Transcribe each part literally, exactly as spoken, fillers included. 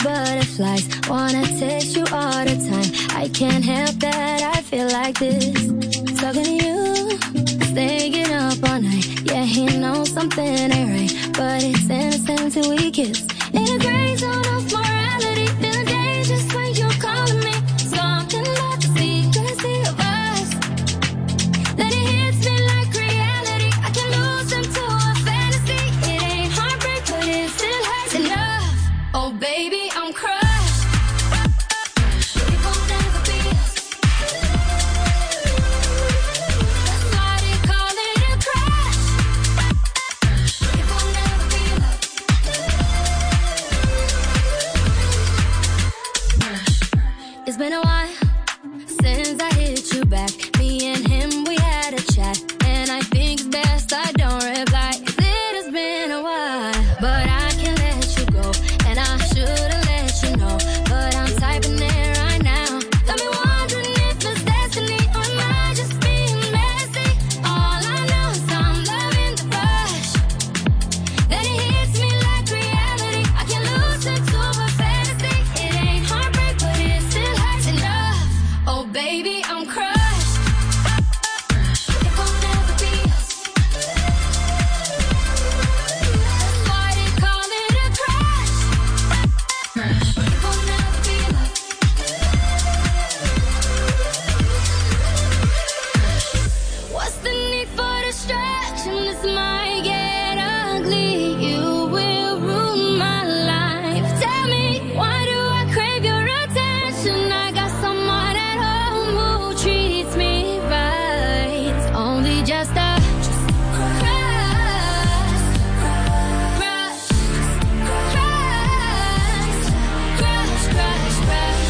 butterflies. Wanna taste you all the time. I can't help that I feel like this. Talking to you, staying up all night. Yeah, he knows something ain't right, but it's innocent till we kiss. In a gray zone of morality, feeling dangerous when you're calling me. Something about the secrecy of us, that it hits me like reality. I can lose into a fantasy. It ain't heartbreak, but it still hurts enough. Oh baby, I'm crushed. It won't ever be us. That's why they call it a crush. It won't ever be love. It's been a while since I hit you back. Me and him, we had a chat, and I think it's best I don't reply. It has been a while, but I can't let you go, and I should've let you know, but I'm typing it right now. Got me wondering if it's destiny, or am I just being messy? All I know is I'm loving the rush, that it hits me like reality. I can lose into a fantasy. It ain't heartbreak, but it still hurts enough. Oh baby, I'm crushed. It won't ever be us. That's why they call it a crush. It won't ever be love. What's the need for distraction? This might get ugly. You will ruin my life. Tell me, why do I crave your attention? I got someone at home who treats me right. It's only just a crush, crush, crush, crush, crush, crush,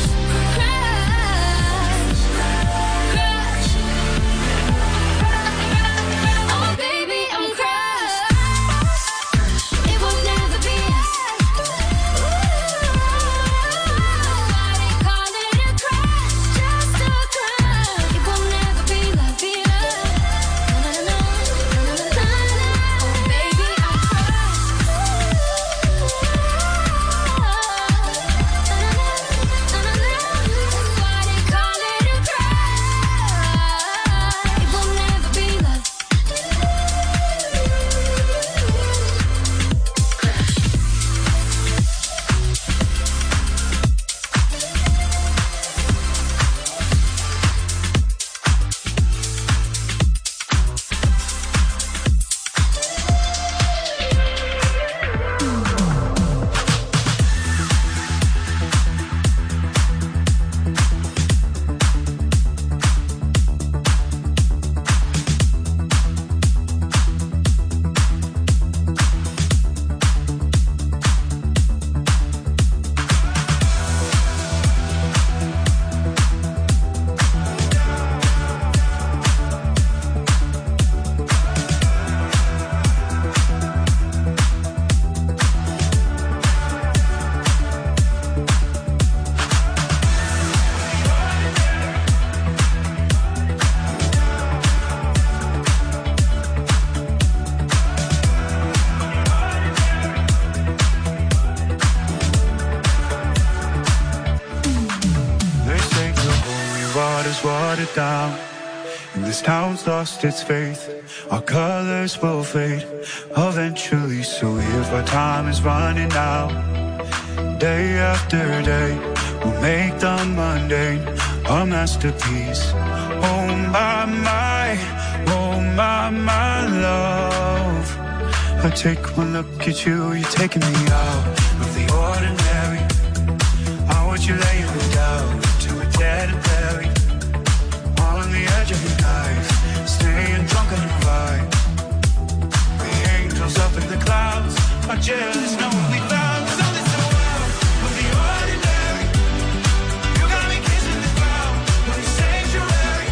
crush, crush. Oh baby, I'm crushed. It will never be us. Why they call it a crush? Just a crush. It will never be love, be love. Na, na, na, na, na, na, na, na. Oh baby, I'm crushed. Na, na, na, na, na, na. That's why they call it a crush. It will never be love. They say the holy water's watered down, and this town's lost its faith. Our colors will fade eventually, so if our time is running out, day after day, we'll make the mundane a masterpiece. Oh my, my, oh my, my love. I take one look at you, you're taking me out of the ordinary. I want you laying me down to a dead and buried, on the edge of your knife, staying drunk on your vibe. The angels up in the clouds are jealous, knowing we found something so wild of the ordinary. You got me kissing the ground, like a sanctuary,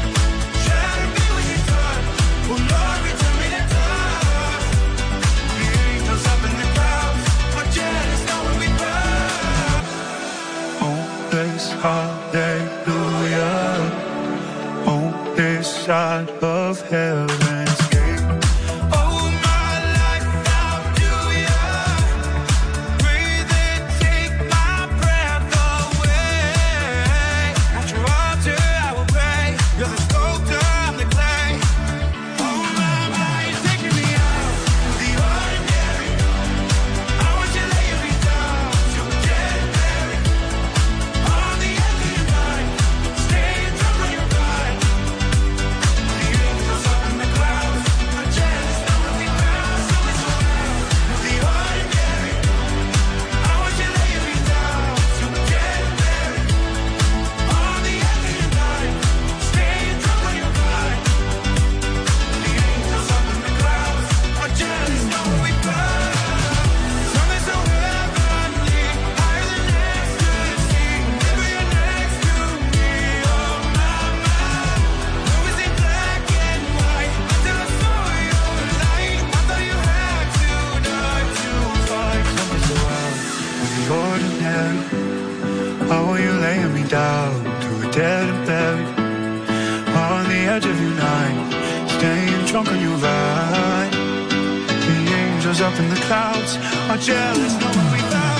trying to be with your touch. Oh Lord, return me to touch. The angels up in the clouds are jealous, knowing we found. Oh, this hallelujah, on this side of heaven's gate. Oh, my life, how do you breathe and take my dead and buried on the edge of your night, staying drunk on your ride. The angels up in the clouds are jealous knowing we found.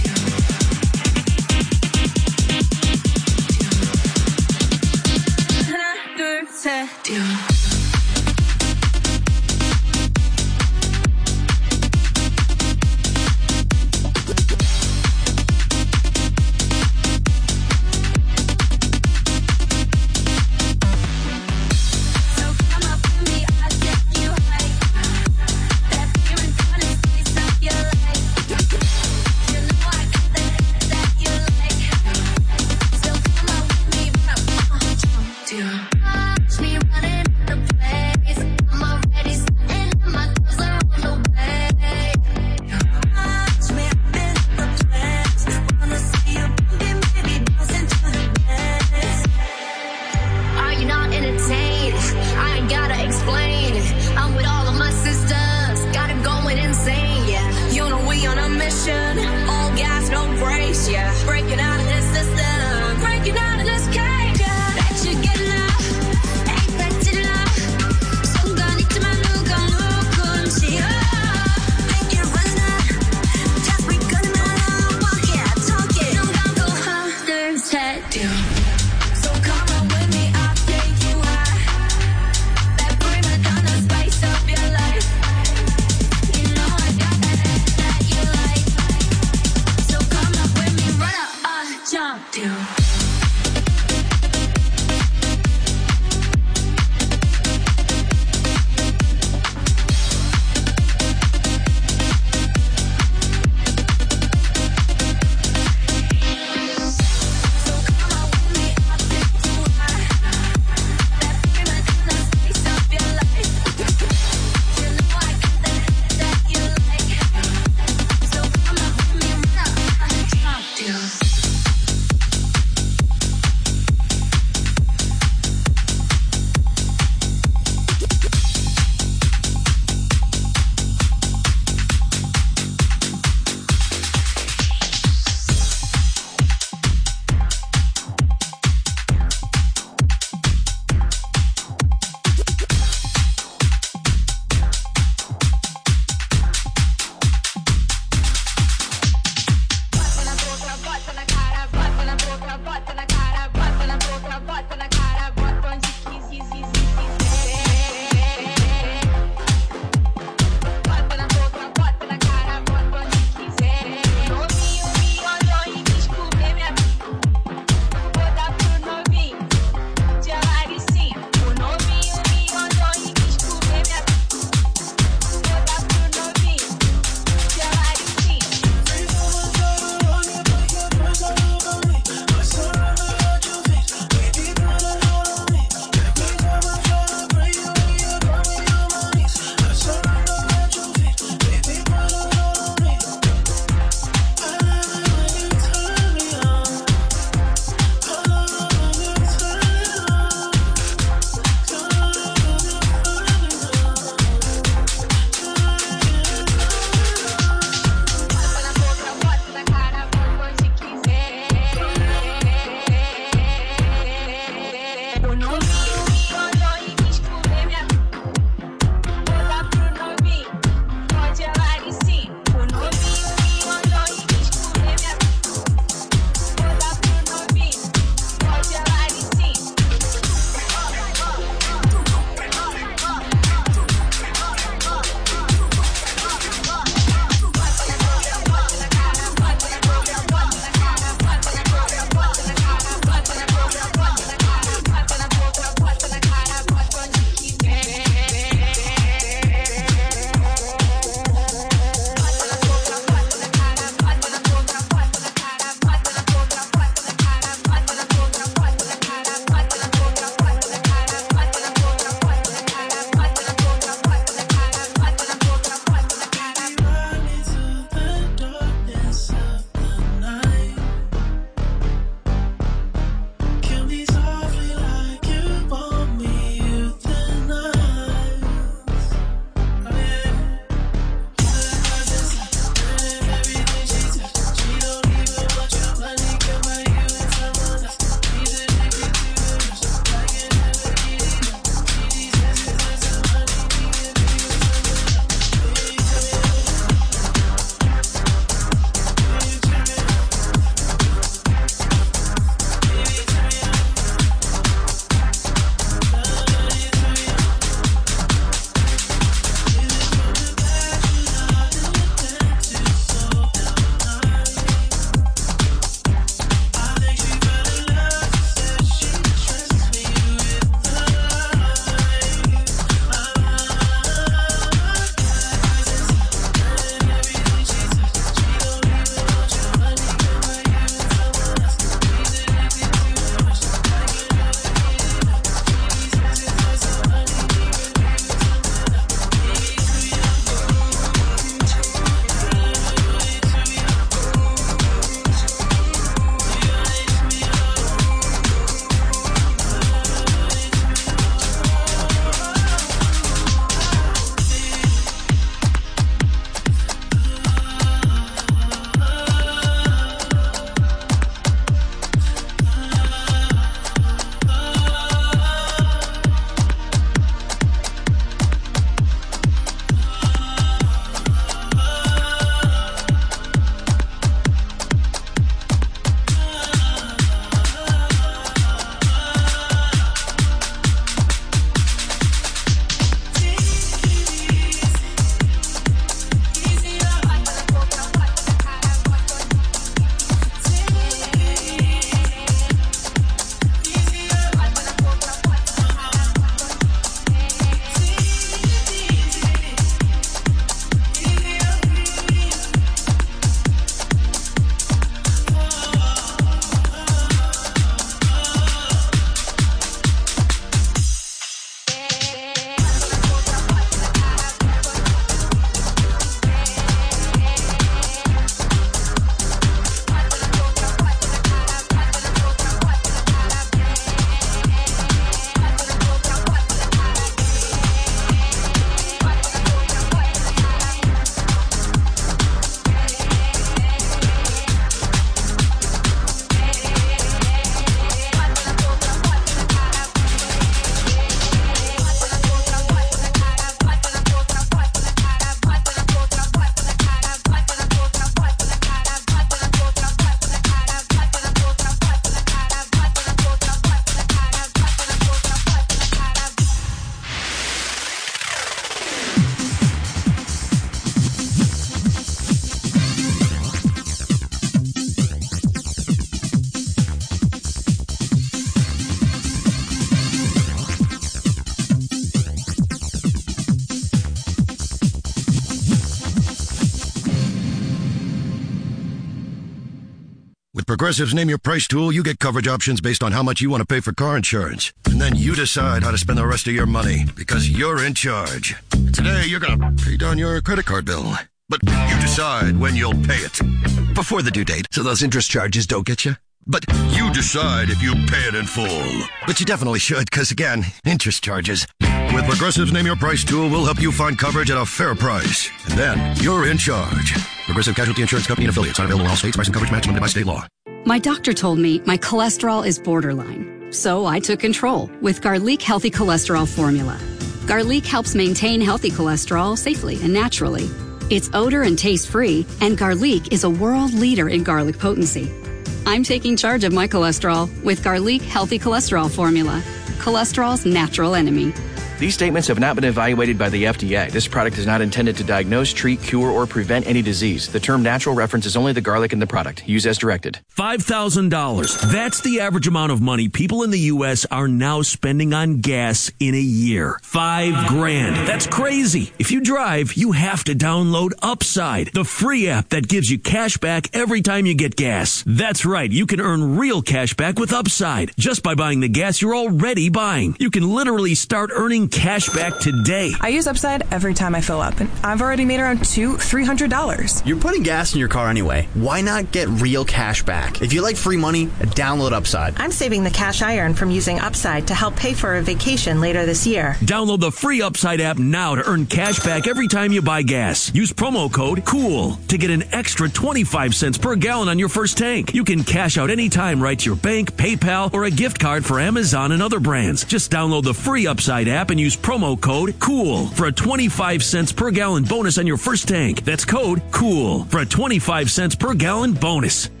With Progressive's Name Your Price tool, you get coverage options based on how much you want to pay for car insurance. And then you decide how to spend the rest of your money, because you're in charge. Today, you're going to pay down your credit card bill. But you decide when you'll pay it. Before the due date, so those interest charges don't get you. But you decide if you pay it in full. But you definitely should, because again, interest charges. With Progressive's Name Your Price tool, we'll help you find coverage at a fair price. And then you're in charge. Progressive Casualty Insurance Company and affiliates. Not available in all states. Price and coverage match limited by state law. My doctor told me my cholesterol is borderline. So I took control with Garlic Healthy Cholesterol Formula. Garlic helps maintain healthy cholesterol safely and naturally. It's odor and taste free, and Garlic is a world leader in garlic potency. I'm taking charge of my cholesterol with Garlic Healthy Cholesterol Formula. Cholesterol's natural enemy. These statements have not been evaluated by the F D A. This product is not intended to diagnose, treat, cure, or prevent any disease. The term natural references only the garlic in the product. Use as directed. five thousand dollars. That's the average amount of money people in the U S are now spending on gas in a year. Five grand. That's crazy. If you drive, you have to download Upside, the free app that gives you cash back every time you get gas. That's right. You can earn real cash back with Upside just by buying the gas you're already buying. You can literally start earning cash back today. I use Upside every time I fill up, and I've already made around two, three hundred dollars. You're putting gas in your car anyway. Why not get real cash back? If you like free money, download Upside. I'm saving the cash I earn from using Upside to help pay for a vacation later this year. Download the free Upside app now to earn cash back every time you buy gas. Use promo code COOL to get an extra twenty-five cents per gallon on your first tank. You can cash out anytime right to your bank, PayPal, or a gift card for Amazon and other brands. Just download the free Upside app and use promo code COOL for a twenty-five cents per gallon bonus on your first tank. That's code COOL for a twenty-five cents per gallon bonus.